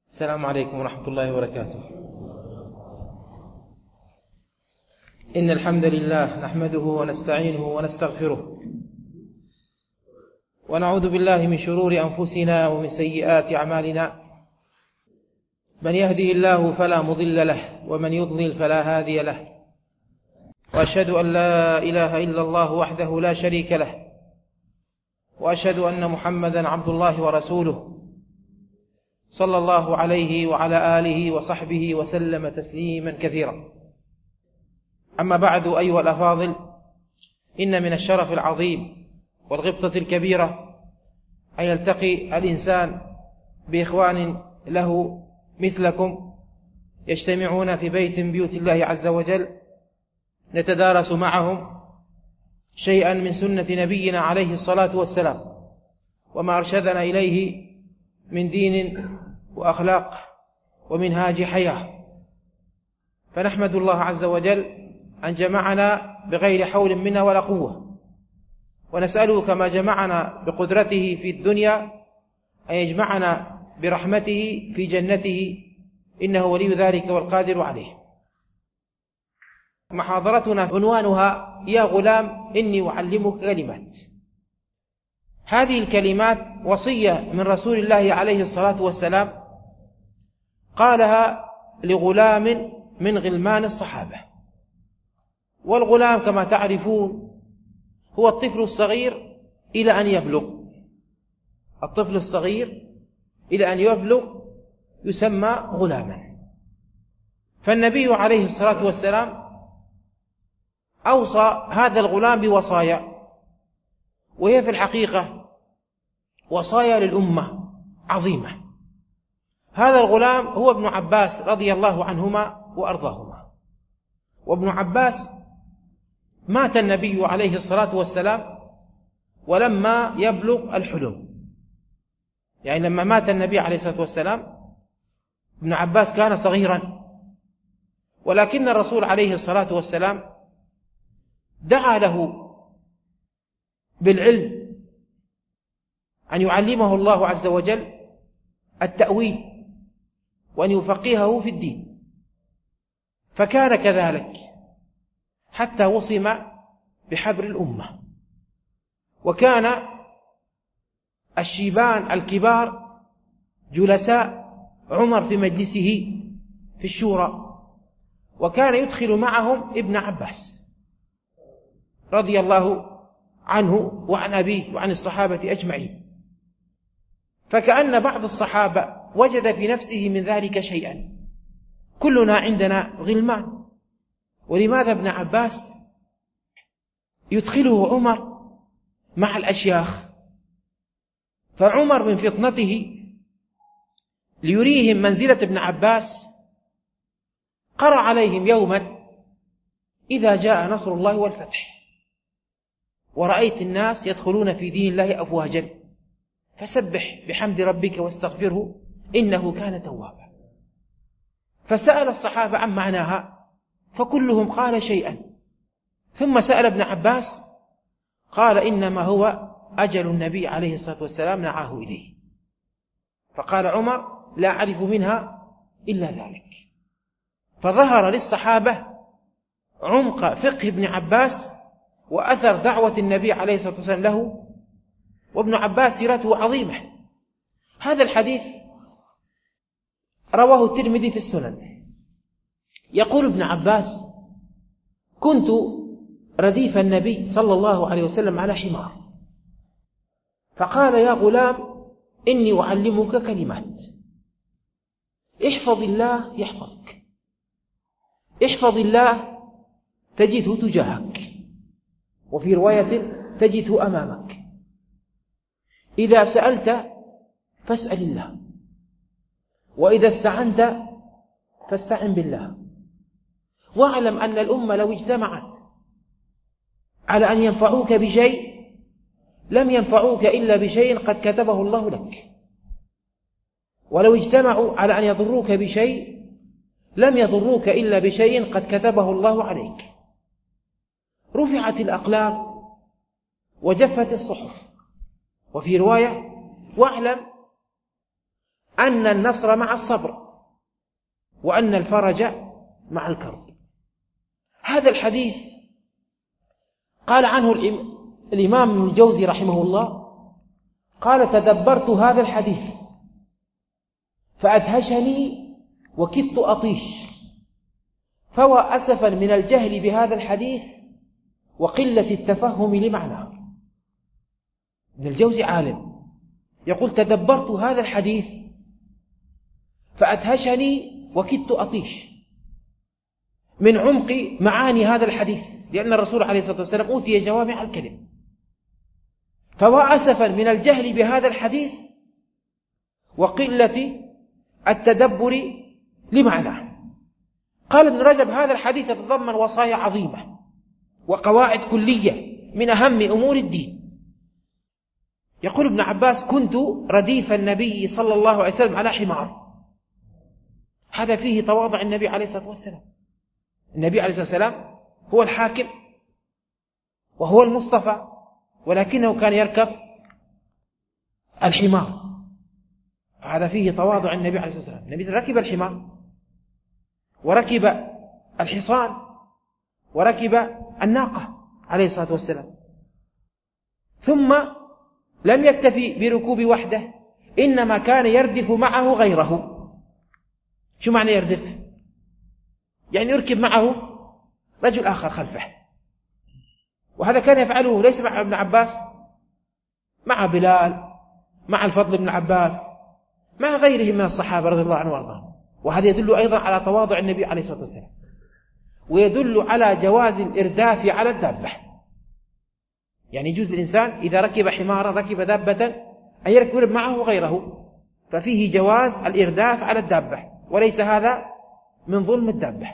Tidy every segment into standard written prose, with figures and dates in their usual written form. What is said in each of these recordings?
السلام عليكم ورحمة الله وبركاته. إن الحمد لله نحمده ونستعينه ونستغفره ونعوذ بالله من شرور أنفسنا ومن سيئات أعمالنا. من يهده الله فلا مضل له ومن يضلل فلا هادي له، وأشهد أن لا إله إلا الله وحده لا شريك له، وأشهد أن محمدا عبد الله ورسوله صلى الله عليه وعلى آله وصحبه وسلم تسليما كثيرا. أما بعد، أيها الأفاضل، إن من الشرف العظيم والغبطة الكبيرة أن يلتقي الإنسان بإخوان له مثلكم يجتمعون في بيت من بيوت الله عز وجل، نتدارس معهم شيئا من سنة نبينا عليه الصلاة والسلام وما أرشدنا إليه من دين وأخلاق ومنهاج حياة. فنحمد الله عز وجل أن جمعنا بغير حول منا ولا قوة، ونسأله كما جمعنا بقدرته في الدنيا أن يجمعنا برحمته في جنته، إنه ولي ذلك والقادر عليه. محاضرتنا عنوانها يا غلام إني أعلمك كلمات. هذه الكلمات وصية من رسول الله عليه الصلاة والسلام قالها لغلام من غلمان الصحابة. والغلام كما تعرفون هو الطفل الصغير إلى أن يبلغ. الطفل الصغير إلى أن يبلغ يسمى غلاما. فالنبي عليه الصلاة والسلام أوصى هذا الغلام بوصايا، وهي في الحقيقة وصايا للأمة عظيمة. هذا الغلام هو ابن عباس رضي الله عنهما وأرضاهما. وابن عباس مات النبي عليه الصلاة والسلام ولما يبلغ الحلم، يعني لما مات النبي عليه الصلاة والسلام ابن عباس كان صغيرا، ولكن الرسول عليه الصلاة والسلام دعا له بالعلم، أن يعلمه الله عز وجل التأويل وأن يفقهه في الدين، فكان كذلك حتى وصم بحبر الأمة. وكان الشيبان الكبار جلساء عمر في مجلسه في الشورى، وكان يدخل معهم ابن عباس رضي الله عنه وعن أبيه وعن الصحابة أجمعين. فكأن بعض الصحابة وجد في نفسه من ذلك شيئا. كلنا عندنا غلمان، ولماذا ابن عباس يدخله عمر مع الأشياخ؟ فعمر من فطنته ليريهم منزلة ابن عباس قرأ عليهم يوما إذا جاء نصر الله والفتح ورأيت الناس يدخلون في دين الله أفواجا فسبح بحمد ربك واستغفره إنه كان توابا. فسأل الصحابة عن معناها فكلهم قال شيئا، ثم سأل ابن عباس قال إنما هو أجل النبي عليه الصلاة والسلام نعاه إليه. فقال عمر لا أعرف منها إلا ذلك. فظهر للصحابة عمق فقه ابن عباس وأثر دعوة النبي عليه الصلاة والسلام له، وابن عباس سيرته عظيمة. هذا الحديث رواه الترمذي في السنن. يقول ابن عباس كنت رديف النبي صلى الله عليه وسلم على حمار، فقال يا غلام إني أعلمك كلمات، احفظ الله يحفظك، احفظ الله تجده تجاهك، وفي رواية تجده أمامك، إذا سألت فاسأل الله، وإذا استعنت فاستعن بالله، واعلم أن الأمة لو اجتمعت على أن ينفعوك بشيء لم ينفعوك إلا بشيء قد كتبه الله لك، ولو اجتمعوا على أن يضروك بشيء لم يضروك إلا بشيء قد كتبه الله عليك. رفعت الأقلام وجفت الصحف. وفي رواية واعلم أن النصر مع الصبر، وأن الفرج مع الكرب. هذا الحديث قال عنه الإمام ابن الجوزي رحمه الله، قال: تدبرت هذا الحديث فأدهشني وكدت أطيش، فوى أسفا من الجهل بهذا الحديث وقلة التفهم لمعناه. ابن الجوزي عالم، يقول: تدبرت هذا الحديث فأدهشني وكدت أطيش من عمق معاني هذا الحديث، لأن الرسول عليه الصلاة والسلام أوتي جوامع الكلم. فوى أسفا من الجهل بهذا الحديث وقلة التدبر لمعناه. قال ابن رجب: هذا الحديث يتضمن وصايا عظيمة وقواعد كلية من أهم أمور الدين. يقول ابن عباس: كنت رديف النبي صلى الله عليه وسلم على حمار. هذا فيه تواضع النبي عليه الصلاة والسلام. النبي عليه الصلاة والسلام هو الحاكم وهو المصطفى، ولكنه كان يركب الحمار. هذا فيه تواضع النبي عليه الصلاة والسلام. النبي ركب الحمار وركب الحصان وركب الناقة عليه الصلاة والسلام. ثم لم يكتفي بركوب وحده، إنما كان يردف معه غيره. شو معنى يردف؟ يعني يركب معه رجل آخر خلفه. وهذا كان يفعله ليس مع ابن عباس، مع بلال، مع الفضل بن عباس، مع غيرهم من الصحابة رضي الله عنهم وارضاهم. وهذا يدل أيضا على تواضع النبي عليه الصلاة والسلام، ويدل على جواز الإرداف على الدابة. يعني يجوز للإنسان إذا ركب حمارا، ركب دابة، أن يركب معه غيره، ففيه جواز الإرداف على الدابة، وليس هذا من ظلم الدابة.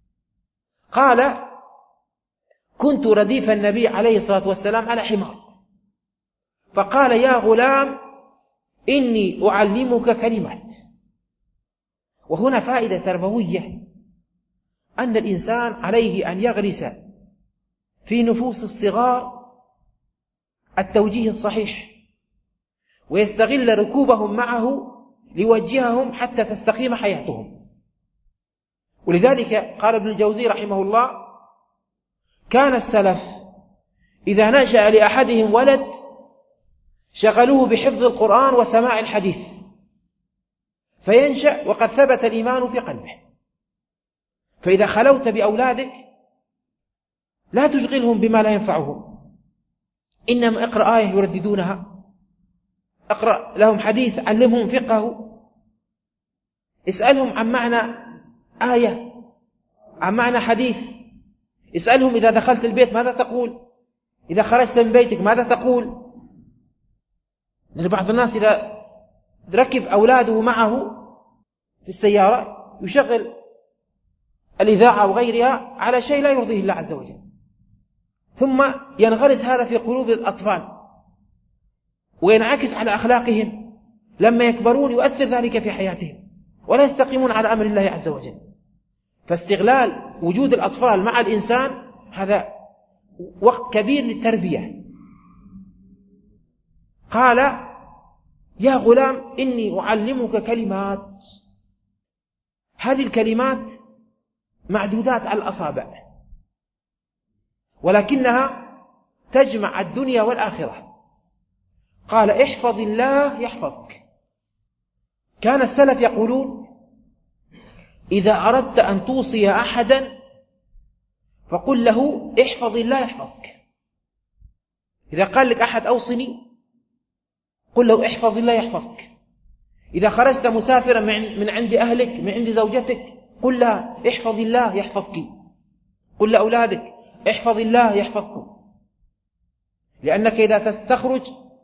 قال: كنت رديف النبي عليه الصلاة والسلام على حمار، فقال: يا غلام إني أعلمك كلمات. وهنا فائدة تربوية، أن الإنسان عليه أن يغرس في نفوس الصغار التوجيه الصحيح، ويستغل ركوبهم معه ليوجههم حتى تستقيم حياتهم. ولذلك قال ابن الجوزي رحمه الله: كان السلف إذا نشأ لأحدهم ولد شغلوه بحفظ القرآن وسماع الحديث، فينشأ وقد ثبت الإيمان في قلبه. فإذا خلوت بأولادك لا تشغلهم بما لا ينفعهم، إنما اقرأ آية يرددونها، اقرأ لهم حديث علمهم فقهه، اسألهم عن معنى آية، عن معنى حديث، اسألهم إذا دخلت البيت ماذا تقول، إذا خرجت من بيتك ماذا تقول. لأن بعض الناس إذا ركب أولاده معه في السيارة يشغل الإذاعة وغيرها على شيء لا يرضيه الله عز وجل، ثم ينغرس هذا في قلوب الأطفال وينعكس على أخلاقهم، لما يكبرون يؤثر ذلك في حياتهم ولا يستقيمون على أمر الله عز وجل. فاستغلال وجود الأطفال مع الإنسان هذا وقت كبير للتربية. قال: يا غلام إني أعلمك كلمات. هذه الكلمات معدودات على الأصابع، ولكنها تجمع الدنيا والآخرة. قال: احفظ الله يحفظك. كان السلف يقولون: إذا أردت أن توصي أحدا فقل له احفظ الله يحفظك. إذا قال لك أحد أوصني قل له احفظ الله يحفظك. إذا خرجت مسافرا من عند أهلك، من عند زوجتك، قل لها احفظ الله يحفظك. قل لأولادك احفظ الله يحفظكم. لأنك إذا تستخرج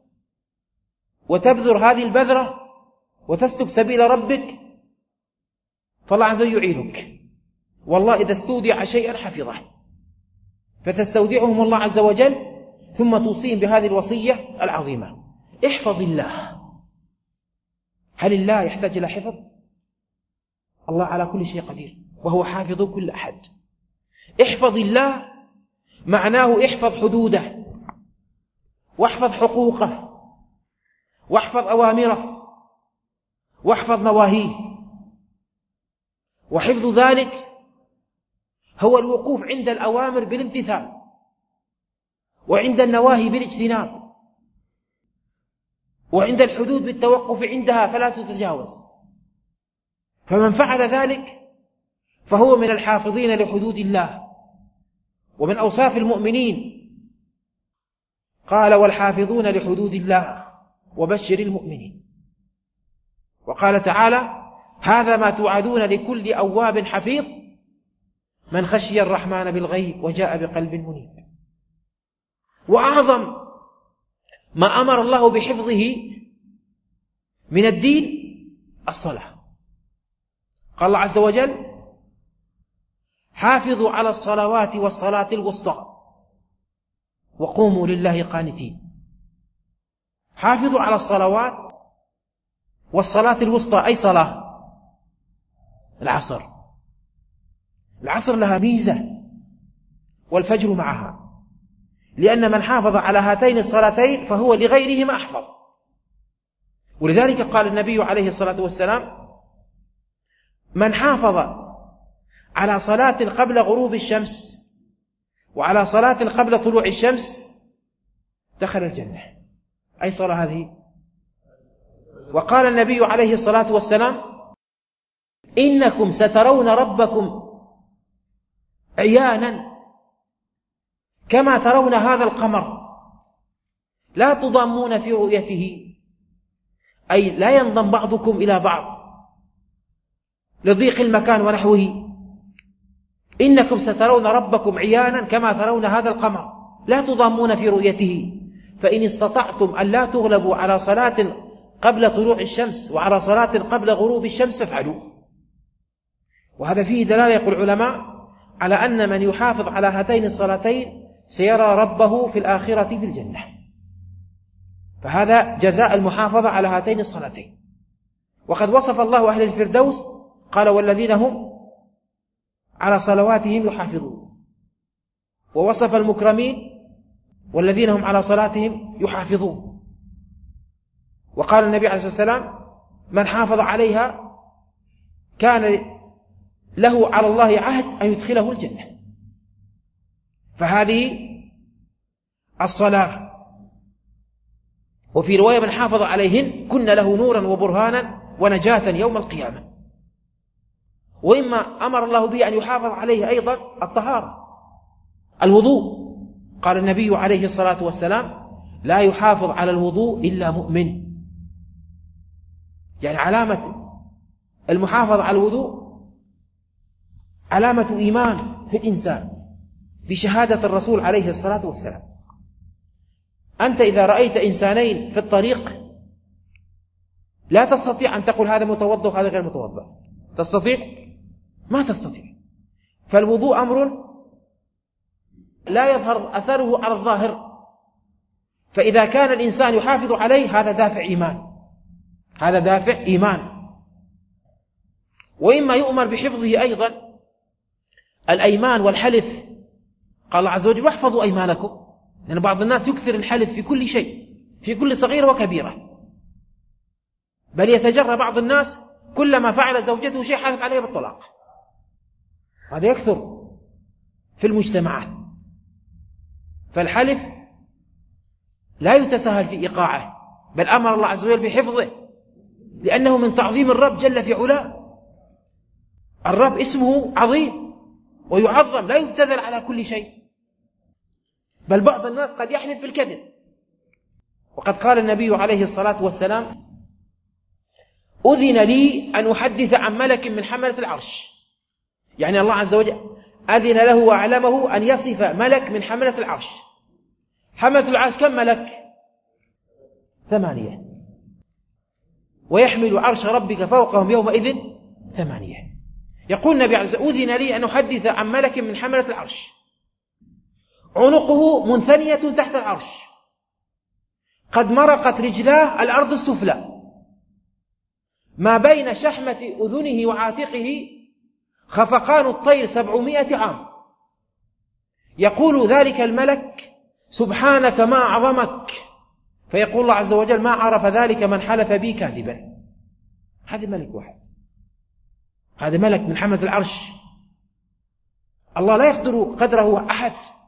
وتبذر هذه البذرة وتسلك سبيل ربك فالله عز وجل يعينك. والله إذا استودع شيئا حفظه، فتستودعهم الله عز وجل ثم توصيهم بهذه الوصية العظيمة: احفظ الله. هل الله يحتاج إلى حفظ؟ الله على كل شيء قدير وهو حافظ كل أحد. احفظ الله معناه احفظ حدوده، واحفظ حقوقه، واحفظ أوامره، واحفظ نواهيه. وحفظ ذلك هو الوقوف عند الأوامر بالامتثال، وعند النواهي بالاجتناب، وعند الحدود بالتوقف عندها فلا تتجاوز. فمن فعل ذلك فهو من الحافظين لحدود الله. ومن أوصاف المؤمنين قال: والحافظون لحدود الله وبشر المؤمنين. وقال تعالى: هذا ما توعدون لكل أواب حفيظ من خشي الرحمن بالغيب وجاء بقلب منيب. وأعظم ما أمر الله بحفظه من الدين الصلاة. قال الله عز وجل: حافظوا على الصلوات والصلاة الوسطى وقوموا لله قانتين. حافظوا على الصلوات والصلاة الوسطى، أي صلاة؟ العصر. العصر لها ميزة، والفجر معها، لأن من حافظ على هاتين الصلاتين فهو لغيرهما أحفظ. ولذلك قال النبي عليه الصلاة والسلام: من حافظ على صلاة قبل غروب الشمس وعلى صلاة قبل طلوع الشمس دخل الجنة. أي صلاة هذه؟ وقال النبي عليه الصلاة والسلام: إنكم سترون ربكم عيانا كما ترون هذا القمر لا تضامون في رؤيته، أي لا ينضم بعضكم إلى بعض لضيق المكان ونحوه. إنكم سترون ربكم عيانا كما ترون هذا القمر لا تضامون في رؤيته، فإن استطعتم أن لا تغلبوا على صلاة قبل طلوع الشمس وعلى صلاة قبل غروب الشمس فافعلوا. وهذا فيه دلالة، يقول العلماء، على أن من يحافظ على هاتين الصلاتين سيرى ربه في الآخرة في الجنة. فهذا جزاء المحافظة على هاتين الصلاتين. وقد وصف الله أهل الفردوس قال: والذين هم على صلواتهم يحافظون. ووصف المكرمين: والذين هم على صلاتهم يحافظون. وقال النبي عليه الصلاة والسلام: من حافظ عليها كان له على الله عهد أن يدخله الجنة. فهذه الصلاة. وفي رواية: من حافظ عليهن كن له نورا وبرهانا ونجاة يوم القيامة. وإما أمر الله به أن يحافظ عليه أيضا الطهارة، الوضوء. قال النبي عليه الصلاة والسلام: لا يحافظ على الوضوء إلا مؤمن. يعني علامة المحافظة على الوضوء علامة إيمان في الإنسان بشهادة الرسول عليه الصلاة والسلام. أنت إذا رأيت إنسانين في الطريق لا تستطيع أن تقول هذا متوضأ وهذا غير متوضأ. تستطيع؟ ما تستطيع. فالوضوء أمر لا يظهر أثره على الظاهر، فإذا كان الإنسان يحافظ عليه هذا دافع إيمان، هذا دافع إيمان. وإما يؤمر بحفظه أيضا الأيمان والحلف. قال الله عز وجل: واحفظوا أيمانكم، لأن بعض الناس يكثر الحلف في كل شيء، في كل صغيرة وكبيرة، بل يتجرى بعض الناس كلما فعل زوجته شيء حلف عليه بالطلاق. هذا يكثر في المجتمعات. فالحلف لا يتساهل في إيقاعه، بل أمر الله عز وجل بحفظه، لأنه من تعظيم الرب جل في علاه. الرب اسمه عظيم ويعظم، لا يبتذل على كل شيء، بل بعض الناس قد يحلف بالكذب. وقد قال النبي عليه الصلاة والسلام: أذن لي أن أحدث عن ملك من حملة العرش. يعني الله عز وجل أذن له وأعلمه أن يصف ملك من حملة العرش. حملة العرش كم ملك؟ 8. ويحمل عرش ربك فوقهم يومئذ 8. يقول النبي عليه الصلاة والسلام: أذن لي أن أحدث عن ملك من حملة العرش عنقه منثنية تحت العرش، قد مرقت رجلاه الأرض السفلى، ما بين شحمة أذنه وعاتقه خفقان الطير 700 عام. يقول ذلك الملك: سبحانك ما أعظمك. فيقول الله عز وجل: ما عرف ذلك من حلف بي كاذبا. هذا ملك واحد، هذا ملك من حملة العرش، الله لا يقدر قدره أحد.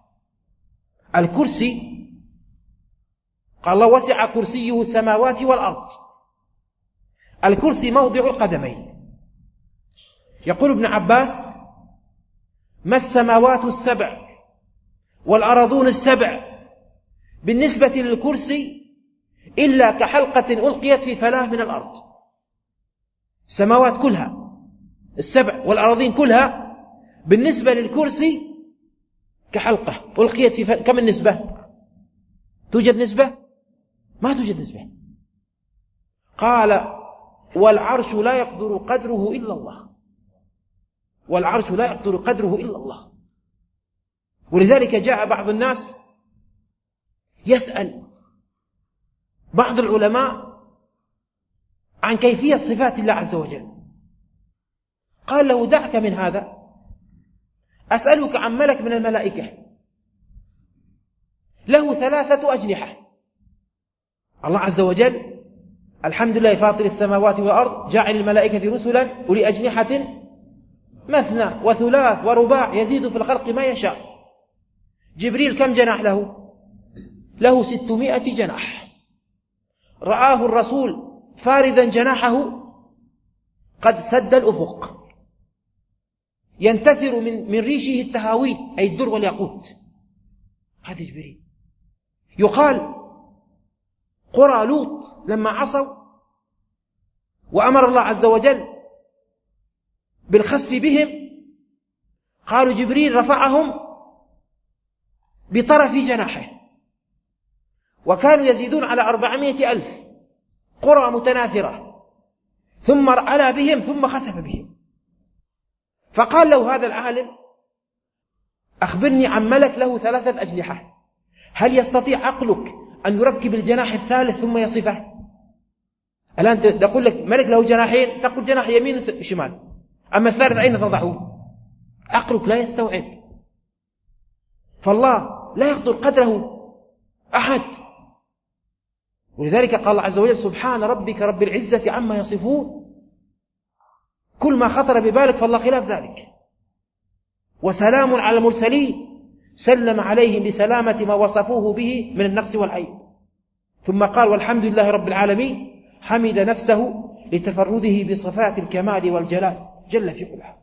الكرسي قال الله وسع كرسيه السماوات والأرض، الكرسي موضع القدمين. يقول ابن عباس ما السماوات السبع والأرضون السبع بالنسبة للكرسي إلا كحلقة ألقيت في فلاة من الأرض. السماوات كلها السبع والأراضين كلها بالنسبة للكرسي كحلقة ألقيت في كم النسبة؟ توجد نسبة؟ ما توجد نسبة. قال والعرش لا يقدر قدره إلا الله، والعرش لا يقدر قدره إلا الله. ولذلك جاء بعض الناس يسأل بعض العلماء عن كيفية صفات الله عز وجل، قال له دعك من هذا، أسألك عن ملك من الملائكة له 3 أجنحة. الله عز وجل الحمد لله فاطر السماوات والأرض جاعل الملائكة رسلا أولي أجنحة مثنى وثلاث ورباع يزيد في الخلق ما يشاء. جبريل كم جناح له؟ له 600 جناح. رآه الرسول فاردا جناحه قد سد الأفق، ينتثر من ريشه التهاويل أي الدر والياقوت. هذا جبريل. يقال قرى لوط لما عصوا وأمر الله عز وجل بالخسف بهم، قالوا جبريل رفعهم بطرف جناحه، وكانوا يزيدون على 400,000 قرى متناثرة، ثم علا بهم ثم خسف بهم. فقال له هذا العالم أخبرني عن ملك له 3 أجنحة، هل يستطيع عقلك أن يركب الجناح الثالث ثم يصفه؟ الآن تقول لك ملك له جناحين، تقول جناح يمين وشمال، أما الثالث أين تضعه؟ عقلك لا يستوعب. فالله لا يقدر قدره أحد. ولذلك قال الله عز وجل سبحان ربك رب العزة عما يصفون. كل ما خطر ببالك فالله خلاف ذلك. وسلام على المرسلين سلم عليهم بسلامة ما وصفوه به من النقص والعيب. ثم قال والحمد لله رب العالمين حمد نفسه لتفرده بصفات الكمال والجلال جل في علاه.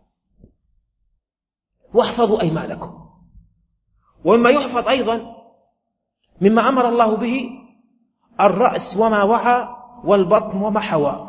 واحفظوا أيمانكم. ومما يحفظ أيضا مما أمر الله به الرأس وما وعى والبطن وما حوى.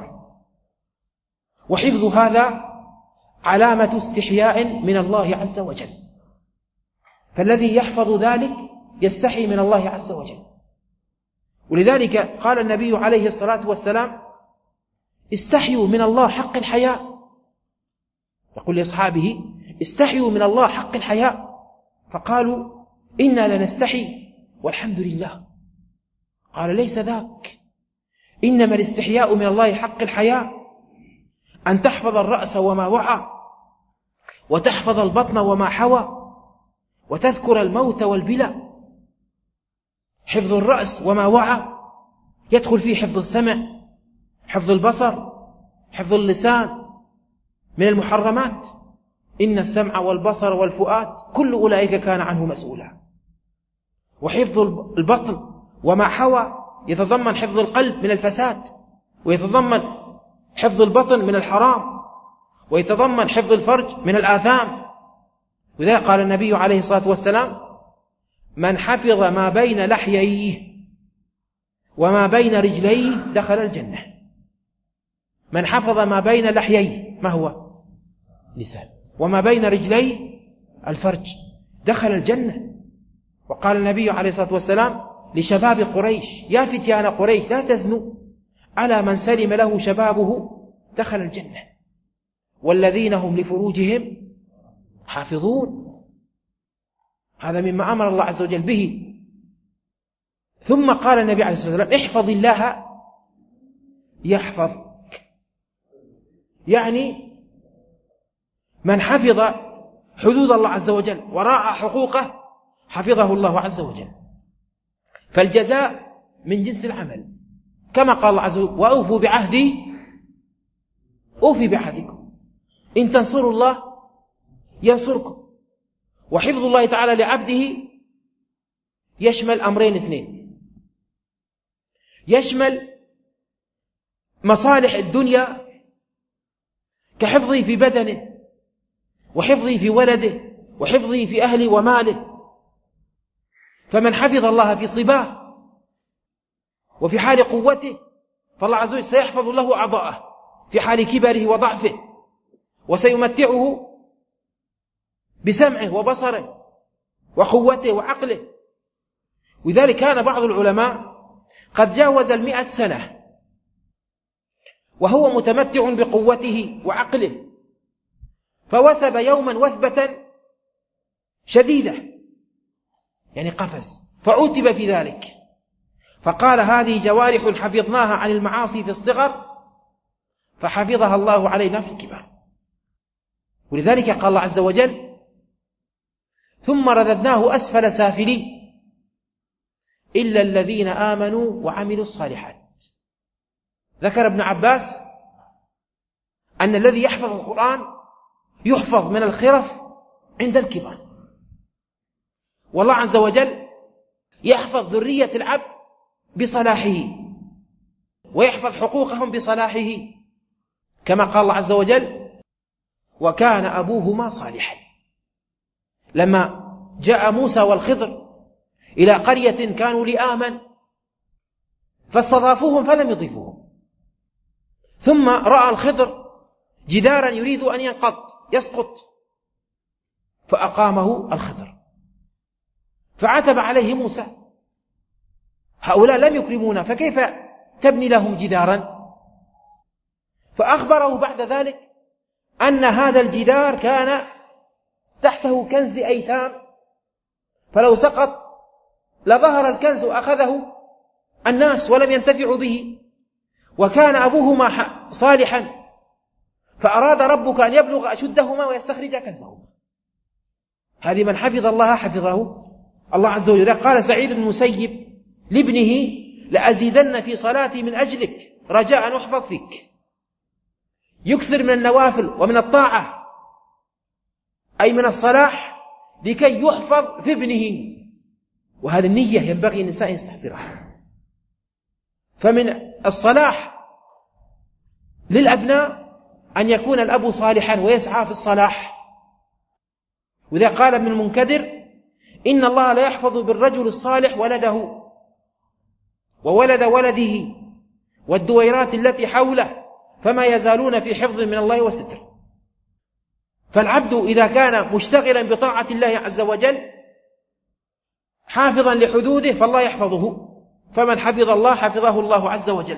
وحفظ هذا علامة استحياء من الله عز وجل، فالذي يحفظ ذلك يستحي من الله عز وجل. ولذلك قال النبي عليه الصلاة والسلام استحيوا من الله حق الحياء. يقول لأصحابه استحيوا من الله حق الحياء، فقالوا إنا لنستحي والحمد لله. قال ليس ذاك، إنما الاستحياء من الله حق الحياء أن تحفظ الرأس وما وعى، وتحفظ البطن وما حوى، وتذكر الموت والبلى. حفظ الرأس وما وعى يدخل فيه حفظ السمع، حفظ البصر، حفظ اللسان من المحرمات. إن السمع والبصر والفؤاد كل أولئك كان عنه مسؤولا. وحفظ البطن وما حوى يتضمن حفظ القلب من الفساد، ويتضمن حفظ البطن من الحرام، ويتضمن حفظ الفرج من الآثام. وذلك قال النبي عليه الصلاة والسلام من حفظ ما بين لحييه وما بين رجليه دخل الجنة. من حفظ ما بين لحييه ما هو؟ لسان. وما بين رجليه الفرج دخل الجنة. وقال النبي عليه الصلاة والسلام لشباب قريش يا فتيان قريش لا تزنوا، على من سلم له شبابه دخل الجنة، والذين هم لفروجهم حافظون. هذا مما أمر الله عز وجل به. ثم قال النبي عليه الصلاة والسلام احفظ الله يحفظك، يعني من حفظ حدود الله عز وجل وراعى حقوقه حفظه الله عز وجل. فالجزاء من جنس العمل، كما قال الله عز وجل وأوفوا بعهدي أوفي بعهدكم إن تنصروا الله ينصركم. وحفظ الله تعالى لعبده يشمل أمرين اثنين، يشمل مصالح الدنيا كحفظه في بدنه وحفظه في ولده وحفظه في أهله وماله. فمن حفظ الله في صباه وفي حال قوته فالله عز وجل سيحفظ له أعضاءه في حال كبره وضعفه، وسيمتعه بسمعه وبصره وقوته وعقله. ولذلك كان بعض العلماء قد جاوز 100 سنة وهو متمتع بقوته وعقله، فوثب يوما وثبة شديدة، يعني قفز، فعوتب في ذلك، فقال هذه جوارح حفظناها عن المعاصي في الصغر فحفظها الله علينا في الكبر. ولذلك قال الله عز وجل ثم رددناه أسفل سافلين إلا الذين آمنوا وعملوا الصالحات. ذكر ابن عباس أن الذي يحفظ القرآن يحفظ من الخرف عند الكبر، والله عز وجل يحفظ ذرية العبد بصلاحه ويحفظ حقوقهم بصلاحه، كما قال الله عز وجل وكان أبوهما صالحا. لما جاء موسى والخضر إلى قرية كانوا لآمن فاستضافوهم فلم يضيفوهم، ثم رأى الخضر جدارا يريد أن يسقط فأقامه الخضر، فعتب عليه موسى هؤلاء لم يكرمونا فكيف تبني لهم جدارا؟ فأخبره بعد ذلك أن هذا الجدار كان تحته كنز لأيتام، فلو سقط لظهر الكنز وأخذه الناس ولم ينتفعوا به، وكان أبوهما صالحا فأراد ربك أن يبلغ أشدهما ويستخرج كنزهما. هذه من حفظ الله حفظه الله عز وجل. قال سعيد بن المسيب لابنه لأزيدن في صلاتي من أجلك رجاء أن أحفظ فيك. يكثر من النوافل ومن الطاعة أي من الصلاح لكي يحفظ في ابنه، وهذه النية ينبغي النساء يستحضرها. فمن الصلاح للأبناء أن يكون الأب صالحا ويسعى في الصلاح. وإذا قال ابن المنكدر إن الله لا يحفظ بالرجل الصالح ولده وولد ولده والدويرات التي حوله فما يزالون في حفظ من الله وستر. فالعبد إذا كان مشتغلا بطاعة الله عز وجل حافظا لحدوده فالله يحفظه، فمن حفظ الله حفظه الله عز وجل.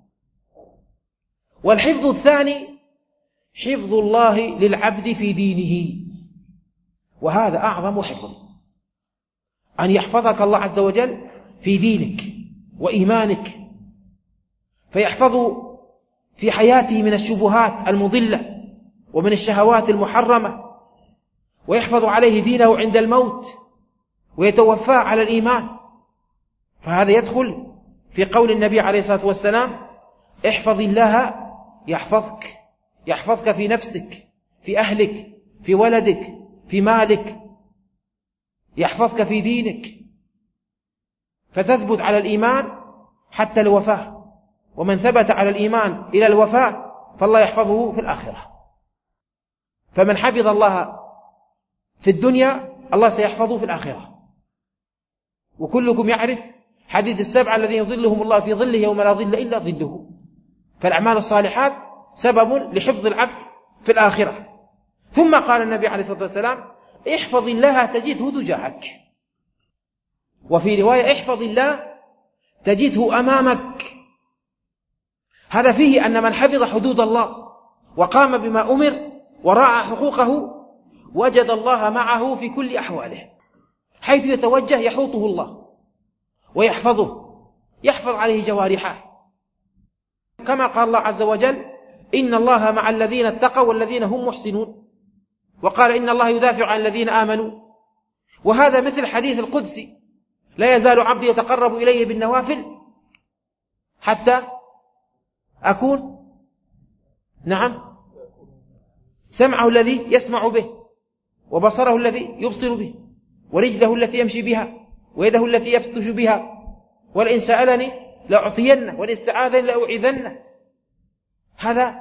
والحفظ الثاني حفظ الله للعبد في دينه، وهذا أعظم حفظ، أن يحفظك الله عز وجل في دينك وإيمانك، فيحفظ في حياته من الشبهات المضلة ومن الشهوات المحرمة، ويحفظ عليه دينه عند الموت ويتوفاه على الإيمان. فهذا يدخل في قول النبي عليه الصلاة والسلام احفظ الله يحفظك، يحفظك في نفسك في أهلك في ولدك في مالك، يحفظك في دينك، فتثبت على الإيمان حتى الوفاة. ومن ثبت على الإيمان إلى الوفاة فالله يحفظه في الآخرة. فمن حفظ الله في الدنيا الله سيحفظه في الآخرة. وكلكم يعرف حديث السبعة الذين يظلهم الله في ظله يوم لا ظل إلا ظله. فالأعمال الصالحات سبب لحفظ العبد في الآخرة. ثم قال النبي عليه الصلاة والسلام احفظ الله تجده تجاهك، وفي رواية احفظ الله تجده أمامك. هذا فيه أن من حفظ حدود الله وقام بما أمر وراعى حقوقه وجد الله معه في كل أحواله، حيث يتوجه يحوطه الله ويحفظه، يحفظ عليه جوارحه، كما قال الله عز وجل إن الله مع الذين اتقوا والذين هم محسنون، وقال إن الله يدافع عن الذين آمنوا. وهذا مثل حديث القدسي لا يزال عبدي يتقرب إلي بالنوافل حتى أكون سمعه الذي يسمع به، وبصره الذي يبصر به، ورجله التي يمشي بها، ويده التي يبطش بها، ولئن سألني لأعطينه، ولئن استعاذني لأعيذنه. هذا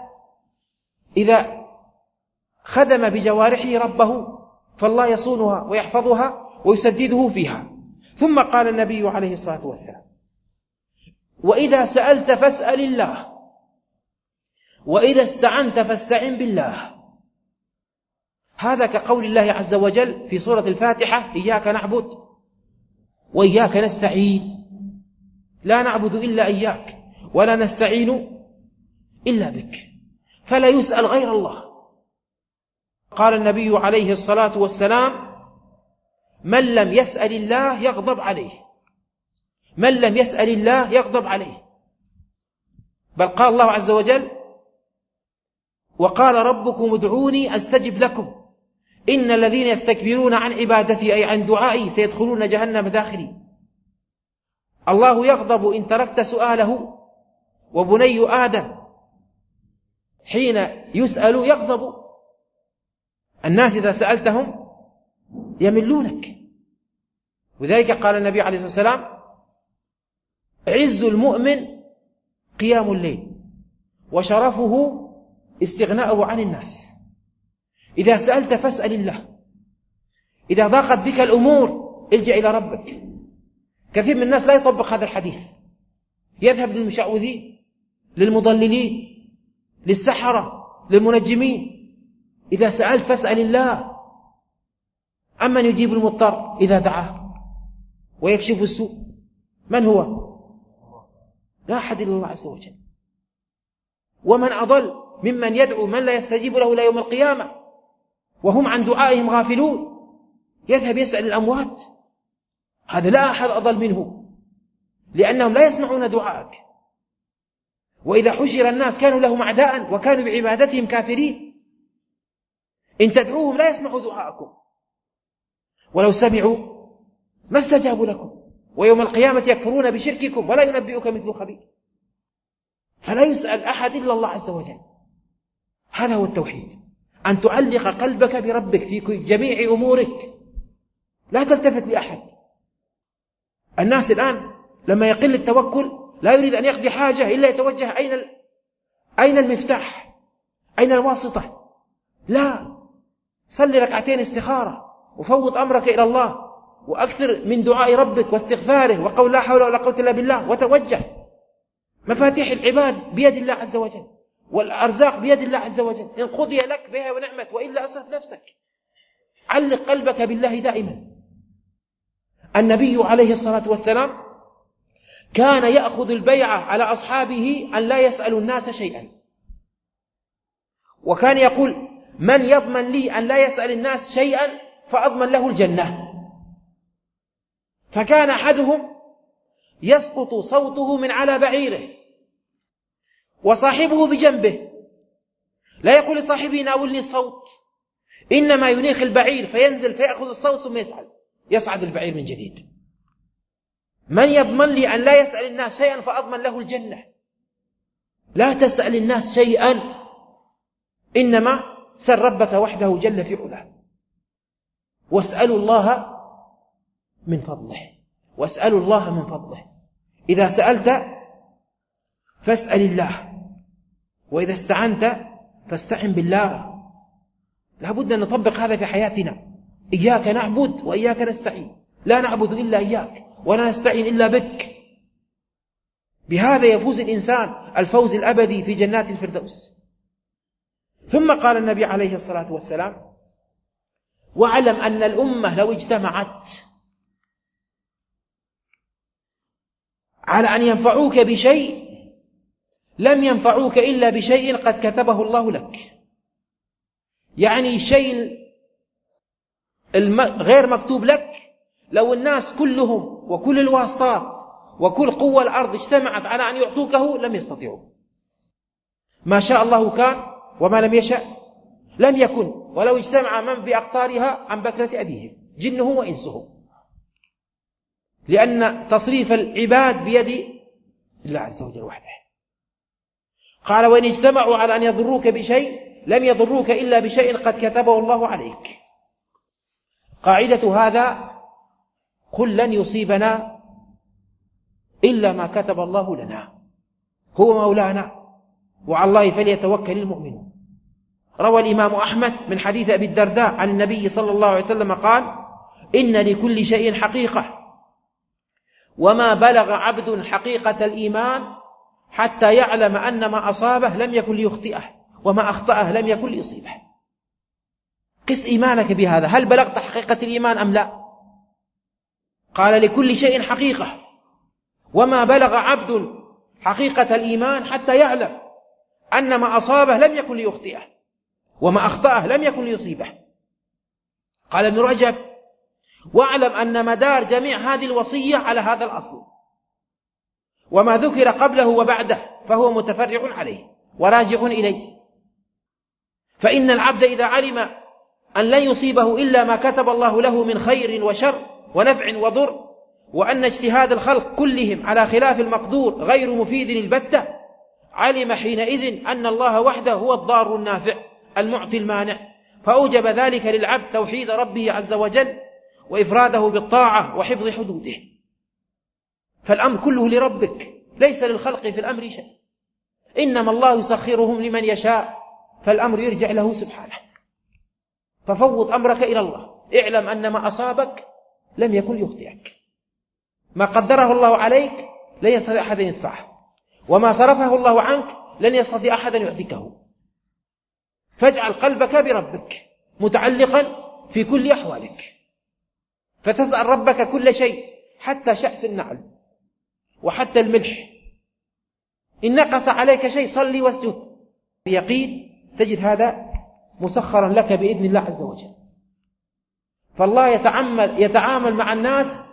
إذا خدم بجوارحه ربه فالله يصونها ويحفظها ويسدده فيها. ثم قال النبي عليه الصلاة والسلام: وإذا سألت فاسأل الله، وإذا استعنت فاستعن بالله. هذا كقول الله عز وجل في سورة الفاتحة: إياك نعبد وإياك نستعين، لا نعبد إلا إياك ولا نستعين إلا بك، فلا يسأل غير الله. قال النبي عليه الصلاة والسلام: من لم يسأل الله يغضب عليه، من لم يسأل الله يغضب عليه. بل قال الله عز وجل: وقال ربكم ادعوني أستجب لكم إن الذين يستكبرون عن عبادتي أي عن دعائي سيدخلون جهنم داخرين. الله يغضب إن تركت سؤاله، وبني آدم حين يسأل يغضب. الناس إذا سألتهم يملونك. وذلك قال النبي عليه الصلاة والسلام: عز المؤمن قيام الليل، وشرفه استغناؤه عن الناس. إذا سألت فاسأل الله. إذا ضاقت بك الأمور الجأ إلى ربك. كثير من الناس لا يطبق هذا الحديث، يذهب للمشعوذين، للمضللين، للسحرة، للمنجمين. إذا سألت فاسأل الله. أمن يجيب المضطر إذا دعاه ويكشف السوء؟ من هو؟ لا أحد إلا الله عز وجل. ومن أضل ممن يدعو من لا يستجيب له إلى يوم القيامة وهم عن دعائهم غافلون، يذهب يسأل الأموات. هذا لا أحد أضل منه، لأنهم لا يسمعون دعاءك. وإذا حشر الناس كانوا لهم أعداء وكانوا بعبادتهم كافرين. إن تدعوهم لا يسمعوا دعاءكم، ولو سمعوا ما استجابوا لكم، ويوم القيامة يكفرون بشرككم ولا ينبئك مثل خبير. فلا يسأل أحد إلا الله عز وجل. هذا هو التوحيد، أن تعلق قلبك بربك في جميع أمورك، لا تلتفت لأحد. الناس الآن لما يقل التوكل لا يريد أن يقضي حاجة إلا يتوجه أين المفتاح، أين الواسطة. لا، صلي ركعتين استخارة وفوض أمرك إلى الله، وأكثر من دعاء ربك واستغفاره وقول لا حول ولا قوة إلا بالله، وتوجه. مفاتيح العباد بيد الله عز وجل، والأرزاق بيد الله عز وجل. إن قضي لك بها ونعمت، وإلا أصرف نفسك. علق قلبك بالله دائما. النبي عليه الصلاة والسلام كان يأخذ البيعة على أصحابه أن لا يسألوا الناس شيئا، وكان يقول: من يضمن لي أن لا يسأل الناس شيئا فأضمن له الجنة. فكان أحدهم يسقط صوته من على بعيره وصاحبه بجنبه، لا يقول لصاحبه ناولني الصوت، إنما ينيخ البعير فينزل فيأخذ الصوت ثم يصعد البعير من جديد. من يضمن لي أن لا يسأل الناس شيئا فأضمن له الجنة. لا تسأل الناس شيئا، إنما سل ربك وحده جل في علاه، واسألوا الله من فضله، واسألوا الله من فضله. إذا سألت فاسأل الله، وإذا استعنت فاستعن بالله. لابد أن نطبق هذا في حياتنا. إياك نعبد وإياك نستعين، لا نعبد إلا إياك ولا نستعين إلا بك. بهذا يفوز الإنسان الفوز الأبدي في جنات الفردوس. ثم قال النبي عليه الصلاة والسلام: واعلم أن الأمة لو اجتمعت على أن ينفعوك بشيء لم ينفعوك إلا بشيء قد كتبه الله لك. يعني الشيء غير مكتوب لك، لو الناس كلهم وكل الواسطات وكل قوى الأرض اجتمعت على أن يعطوكه لم يستطيعوا. ما شاء الله كان، وما لم يشأ لم يكن. ولو اجتمع من في أقطارها عن بكرة أبيهم جنه وإنسه، لأن تصريف العباد بيد الله عز وجل وحده. قال: وإن اجتمعوا على أن يضروك بشيء لم يضروك إلا بشيء قد كتبه الله عليك. قاعدة هذا: قل لن يصيبنا إلا ما كتب الله لنا، هو مولانا وعلى الله فليتوكل المؤمنون. روى الإمام أحمد من حديث أبي الدرداء عن النبي صلى الله عليه وسلم قال: إن لكل شيء حقيقة، وما بلغ عبد حقيقة الإيمان حتى يعلم أن ما أصابه لم يكن ليخطئه وما أخطأه لم يكن ليصيبه. قس إيمانك بهذا، هل بلغت حقيقة الإيمان أم لا؟ قال: لكل شيء حقيقة، وما بلغ عبد حقيقة الإيمان حتى يعلم أن ما أصابه لم يكن ليخطئه وما أخطأه لم يكن ليصيبه. قال ابن رجب: واعلم أن مدار جميع هذه الوصية على هذا الأصل، وما ذكر قبله وبعده فهو متفرع عليه وراجع إليه. فإن العبد إذا علم أن لن يصيبه إلا ما كتب الله له من خير وشر ونفع وضر، وأن اجتهاد الخلق كلهم على خلاف المقدور غير مفيد البتة، علم حينئذ أن الله وحده هو الضار النافع المعطي المانع، فأوجب ذلك للعبد توحيد ربه عز وجل وإفراده بالطاعة وحفظ حدوده. فالأمر كله لربك، ليس للخلق في الأمر شيء، إنما الله يسخرهم لمن يشاء، فالأمر يرجع له سبحانه. ففوض أمرك إلى الله، اعلم أن ما أصابك لم يكن يخطئك، ما قدره الله عليك لن يستطيع أحد يدفعه، وما صرفه الله عنك لن يستطيع أحد يعطيكه. فاجعل قلبك بربك متعلقا في كل أحوالك، فتسأل ربك كل شيء حتى شأس النعل وحتى الملح. إن نقص عليك شيء صلي واسجد بيقين، تجد هذا مسخرا لك بإذن الله عز وجل. فالله يتعامل مع الناس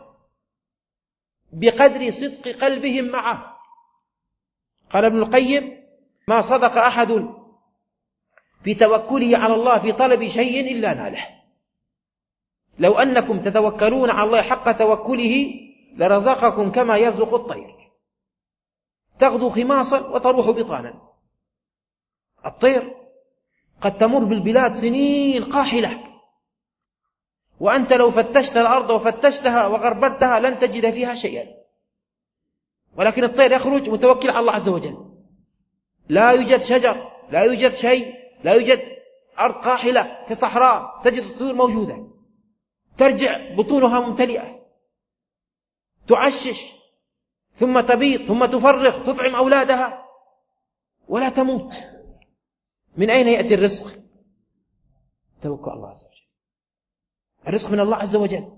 بقدر صدق قلبهم معه. قال ابن القيم: ما صدق أحد في توكله على الله في طلب شيء إلا ناله. لو أنكم تتوكلون على الله حق توكله لرزقكم كما يرزق الطير، تغدو خماصا وتروح بطانا. الطير قد تمر بالبلاد سنين قاحلة، وأنت لو فتشت الأرض وفتشتها وغربتها لن تجد فيها شيئا، ولكن الطير يخرج متوكل على الله عز وجل. لا يوجد شجر، لا يوجد شيء، لا يوجد أرض قاحلة في صحراء تجد الطيور موجودة، ترجع بطونها ممتلئة، تعشش ثم تبيض ثم تفرخ، تطعم أولادها ولا تموت. من أين يأتي الرزق؟ توكل الله عز وجل. الرزق من الله عز وجل،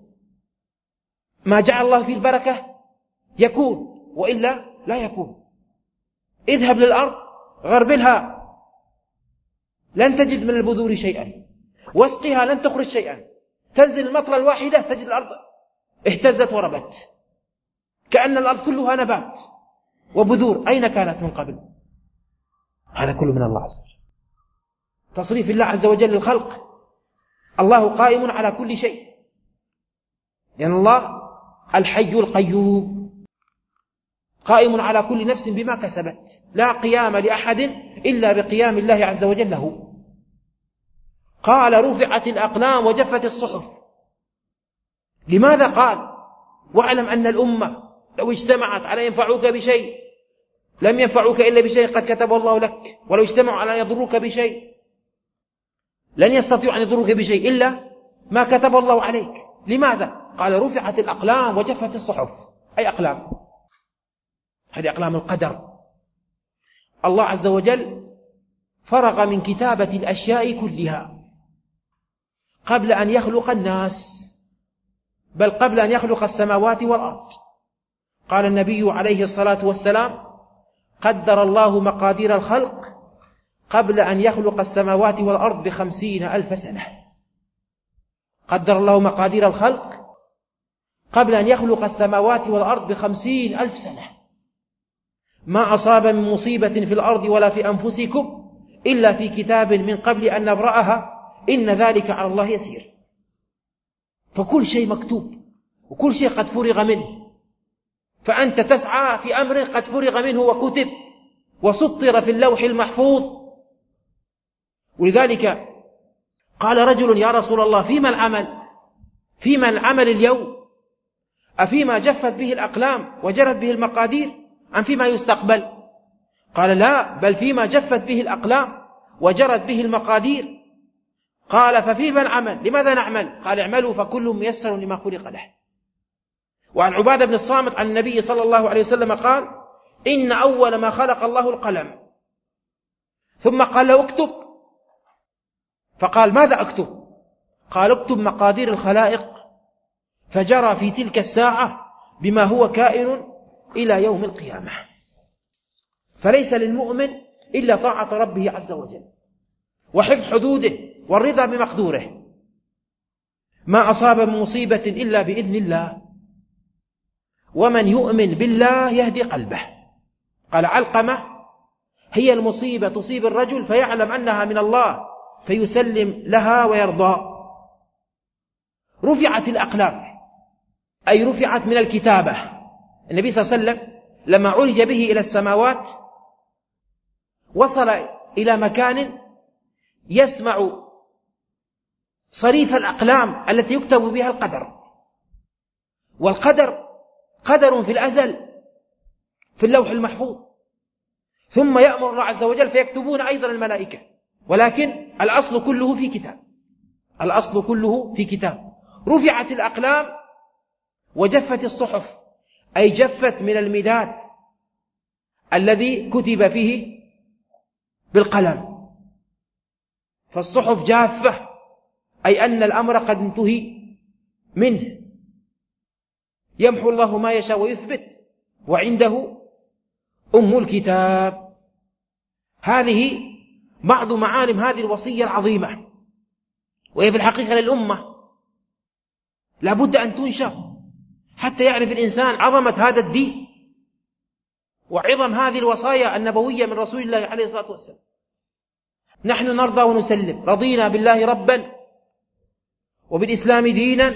ما جعل الله فيه البركة يكون، وإلا لا يكون. اذهب للأرض غربلها لن تجد من البذور شيئا، واسقها لن تخرج شيئا، تنزل المطرة الواحدة تجد الأرض اهتزت وربت، كأن الأرض كلها نبات وبذور. أين كانت من قبل؟ هذا كله من الله عز وجل. تصريف الله عز وجل للخلق. الله قائم على كل شيء، لأن الله الحي القيوم قائم على كل نفس بما كسبت، لا قيام لأحد إلا بقيام الله عز وجل له. قال: رفعت الأقلام وجفت الصحف. لماذا قال؟ واعلم أن الأمة لو اجتمعت على ينفعوك بشيء لم ينفعوك إلا بشيء قد كتبه الله لك، ولو اجتمعوا على أن يضروك بشيء لن يستطيعوا أن يضروك بشيء إلا ما كتب الله عليك. لماذا؟ قال: رفعت الأقلام وجفت الصحف. أي أقلام؟ هذه أقلام القدر. الله عز وجل فرغ من كتابة الأشياء كلها قبل أن يخلق الناس، بل قبل أن يخلق السماوات والأرض. قال النبي عليه الصلاة والسلام: قدر الله مقادير الخلق قبل أن يخلق السماوات والأرض ب50,000 سنة. قدر الله مقادير الخلق قبل أن يخلق السماوات والأرض ب50,000 سنة. ما أصاب من مصيبة في الأرض ولا في أنفسكم إلا في كتاب من قبل أن نبرأها إن ذلك على الله يسير. فكل شيء مكتوب وكل شيء قد فرغ منه، فأنت تسعى في أمر قد فرغ منه وكتب وسطر في اللوح المحفوظ، ولذلك قال رجل: يا رسول الله، فيما العمل اليوم؟ أفيما جفت به الأقلام وجرت به المقادير أم فيما يستقبل؟ قال: لا، بل فيما جفت به الأقلام وجرت به المقادير. قال: ففيما العمل؟ لماذا نعمل؟ قال: اعملوا فكل ميسر لما خلق له. وعن عبادة بن الصامت عن النبي صلى الله عليه وسلم قال: إن أول ما خلق الله القلم، ثم قال له: اكتب. فقال: ماذا أكتب؟ قال: اكتب مقادير الخلائق، فجرى في تلك الساعة بما هو كائن إلى يوم القيامة. فليس للمؤمن إلا طاعة ربه عز وجل وحفظ حدوده والرضا بمقدوره. ما أصاب من مصيبة إلا بإذن الله، ومن يؤمن بالله يهدي قلبه. قال علقمة: هي المصيبة تصيب الرجل فيعلم أنها من الله فيسلم لها ويرضى. رفعت الأقلام، أي رفعت من الكتابة. النبي صلى الله عليه وسلم لما عرج به إلى السماوات وصل إلى مكان يسمع صريف الأقلام التي يكتب بها القدر، والقدر قدر في الأزل في اللوح المحفوظ، ثم يأمر الله عز وجل فيكتبون أيضا الملائكة، ولكن الأصل كله في كتاب. الأصل كله في كتاب. رفعت الأقلام وجفت الصحف، أي جفت من المداد الذي كتب فيه بالقلم، فالصحف جافة، أي أن الأمر قد انتهي منه. يمحو الله ما يشاء ويثبت، وعنده أم الكتاب. هذه بعض معالم هذه الوصية العظيمة، وهي في الحقيقة للأمة لا بد أن تنشر حتى يعرف الإنسان عظمة هذا الدين وعظم هذه الوصايا النبوية من رسول الله عليه الصلاة والسلام. نحن نرضى ونسلم، رضينا بالله ربا وبالإسلام دينا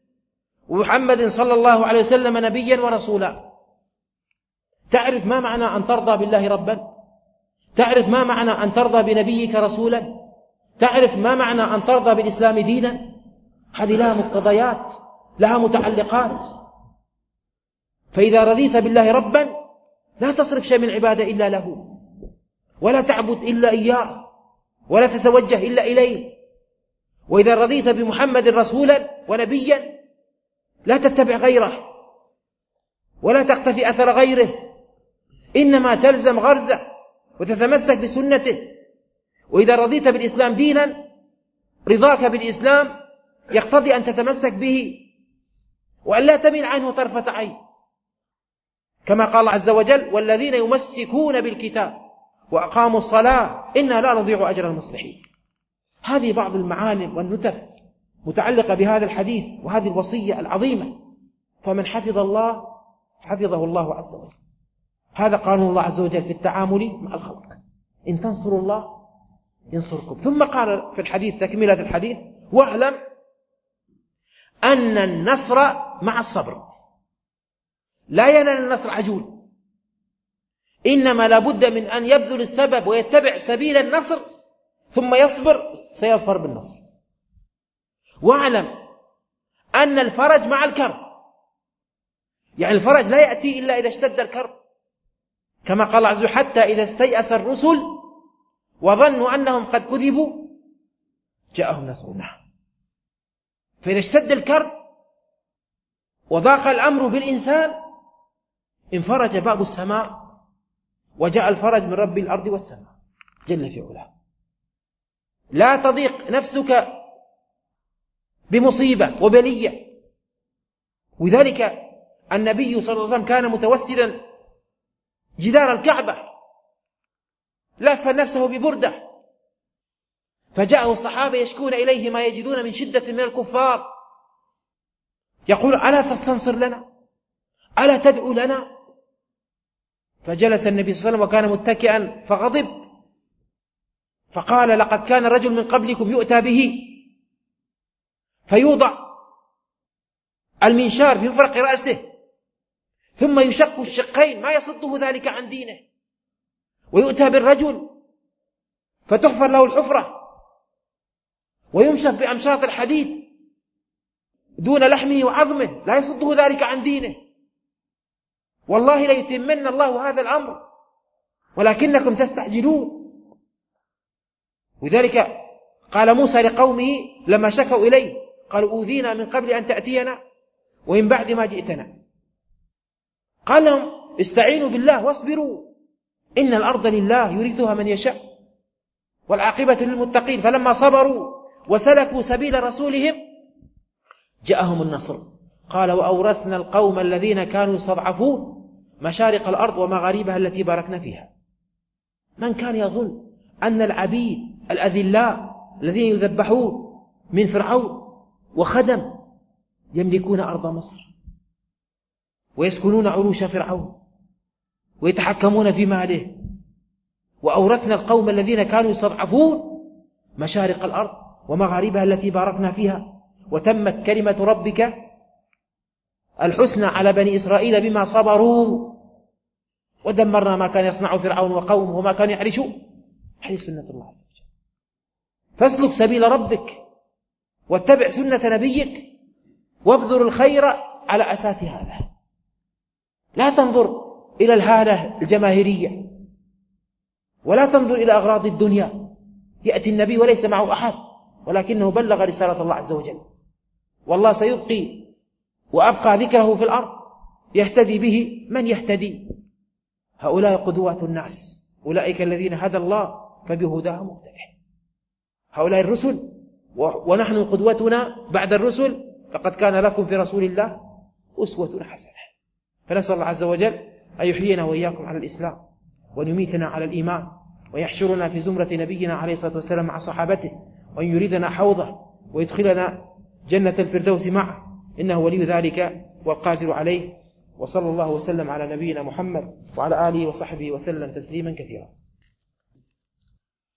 ومحمد صلى الله عليه وسلم نبيا ورسولا. تعرف ما معنى أن ترضى بالله ربا؟ تعرف ما معنى أن ترضى بنبيك رسولا؟ تعرف ما معنى أن ترضى بالإسلام دينا؟ هذه لها مقتضيات، لها متعلقات. فإذا رضيت بالله ربا لا تصرف شيء من عبادة إلا له، ولا تعبد إلا إياه، ولا تتوجه إلا إليه. وإذا رضيت بمحمد رسولا ونبيا لا تتبع غيره ولا تقتفي أثر غيره، إنما تلزم غرزه وتتمسك بسنته. وإذا رضيت بالإسلام دينا، رضاك بالإسلام يقتضي أن تتمسك به وأن لا تميل عنه طرفة عين، كما قال الله عز وجل: والذين يمسكون بالكتاب وأقاموا الصلاة إنا لا نضيع أجر المصلحين. هذه بعض المعالم والنتف متعلقة بهذا الحديث وهذه الوصية العظيمة. فمن حفظ الله حفظه الله عز وجل. هذا قانون الله عز وجل في التعامل مع الخلق: إن تنصروا الله ينصركم. ثم قال في الحديث تكملة الحديث: واعلم أن النصر مع الصبر. لا ينال النصر عجول، إنما لابد من أن يبذل السبب ويتبع سبيل النصر ثم يصبر، سيظفر بالنصر. واعلم أن الفرج مع الكرب، يعني الفرج لا يأتي إلا إذا اشتد الكرب، كما قال عز وجل: حتى إذا استيأس الرسل وظنوا أنهم قد كذبوا جاءهم نصرنا. فإذا اشتد الكرب وضاق الأمر بالإنسان انفرج باب السماء وجاء الفرج من رب الأرض والسماء جل في علاه. لا تضيق نفسك بمصيبة وبلية. وذلك النبي صلى الله عليه وسلم كان متوسدا جدار الكعبة، لف نفسه ببردة، فجاءه الصحابة يشكون إليه ما يجدون من شدة من الكفار، يقول: ألا تستنصر لنا؟ ألا تدعو لنا؟ فجلس النبي صلى الله عليه وسلم وكان متكئا فغضب، فقال: لقد كان رجل من قبلكم يؤتى به فيوضع المنشار في فرق رأسه ثم يشق الشقين ما يصده ذلك عن دينه، ويؤتى بالرجل فتحفر له الحفرة ويمشط بأمشاط الحديد دون لحمه وعظمه، لا يصده ذلك عن دينه. والله ليتمن الله هذا الأمر ولكنكم تستعجلون. وذلك قال موسى لقومه لما شكوا إليه، قالوا أوذينا من قبل أن تأتينا ومن بعد ما جئتنا. قال لهم استعينوا بالله واصبروا إن الأرض لله يورثها من يشاء والعاقبة للمتقين. فلما صبروا وسلكوا سبيل رسولهم جاءهم النصر. قال وأورثنا القوم الذين كانوا يستضعفون مشارق الأرض ومغاربها التي باركنا فيها. من كان يظن أن العبيد الأذلاء الذين يذبحون من فرعون وخدم يملكون أرض مصر ويسكنون عروش فرعون ويتحكمون في ماله. وأورثنا القوم الذين كانوا يستضعفون مشارق الأرض ومغاربها التي باركنا فيها وتمت كلمة ربك الحسنى على بني إسرائيل بما صبروا ودمرنا ما كان يصنع فرعون وقومه وما كانوا يحرشون. هذه سنة الله عز وجل. فاسلك سبيل ربك واتبع سنة نبيك وابذل الخير على أساس هذا. لا تنظر إلى الهالة الجماهيرية ولا تنظر إلى أغراض الدنيا. يأتي النبي وليس معه أحد ولكنه بلغ رسالة الله عز وجل، والله سيبقي وأبقى ذكره في الأرض يهتدي به من يهتدي. هؤلاء قدوات الناس، أولئك الذين هدى الله فبهداه مقتدح. هؤلاء الرسل ونحن قدوتنا بعد الرسل. لقد كان لكم في رسول الله أسوة حسنة. فنسأل الله عز وجل أن يحيينا وإياكم على الإسلام وأن يميتنا على الإيمان ويحشرنا في زمرة نبينا عليه الصلاة والسلام مع صحابته وأن يريدنا حوضه ويدخلنا جنة الفردوس معه، إنه ولي ذلك والقادر عليه. وصلى الله وسلم على نبينا محمد وعلى آله وصحبه وسلم تسليما كثيرا.